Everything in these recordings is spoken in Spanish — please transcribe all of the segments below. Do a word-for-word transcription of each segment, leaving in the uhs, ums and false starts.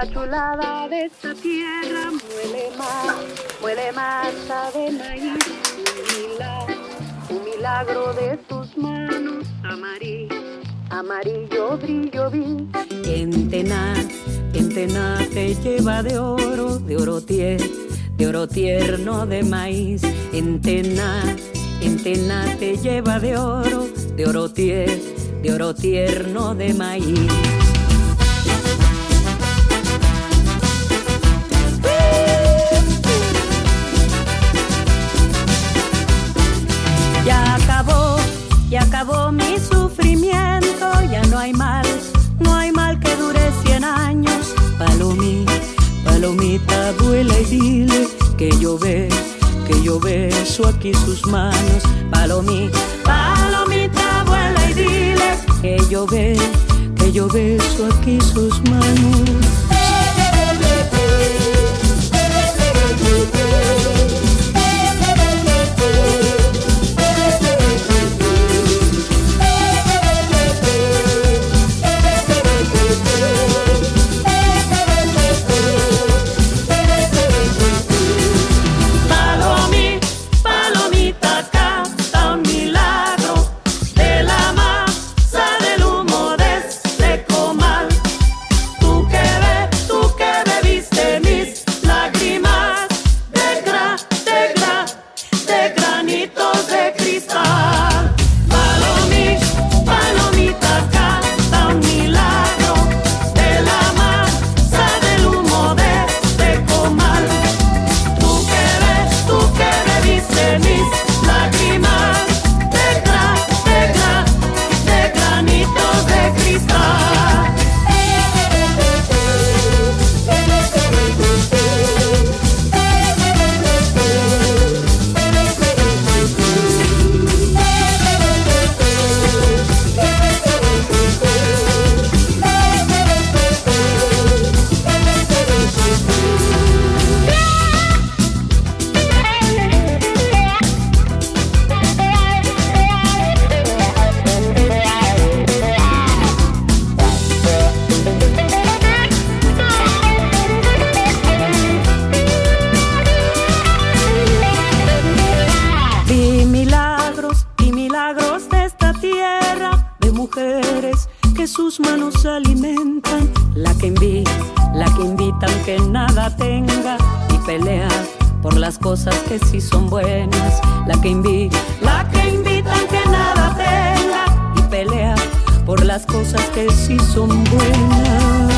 la chulada de esta tierra muele más, muele masa de maíz. Un milagro, un milagro de tus manos, amarillo, amarillo brillo vi. En Tená, en Tená te lleva de oro, de oro tierno, de oro tierno de maíz. En Tená, en Tená te lleva de oro, de oro tierno, de oro tierno de maíz. Ya acabó, ya acabó mi sufrimiento, ya no hay mal, no hay mal que dure cien años. Palomita, palomita, vuela y dile que yo ve, que yo beso aquí sus manos. Palomita, palomita, vuela y dile que yo ve, que yo beso aquí sus manos. Que sus manos alimentan, la que invita, la que invita aunque nada tenga y pelea por las cosas que sí son buenas. La que invita, la que invita aunque nada tenga y pelea por las cosas que sí son buenas.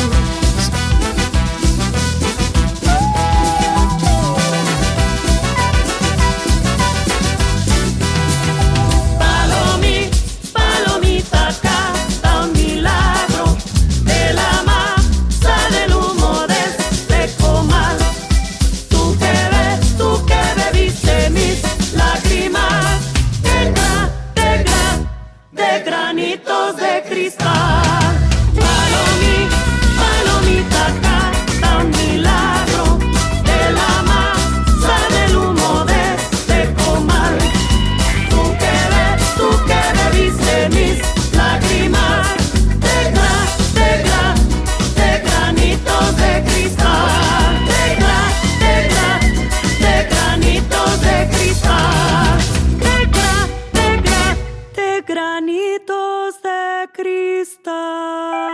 Granitos de cristal, palomita, palomita, canta un milagro de la masa del humo de este comal. Tú que ves, tú que bebiste mis lágrimas de gra, de gra, de granitos de cristal, de gra, de gra, de granitos de cristal, de gra, de gra, de granitos de cristal.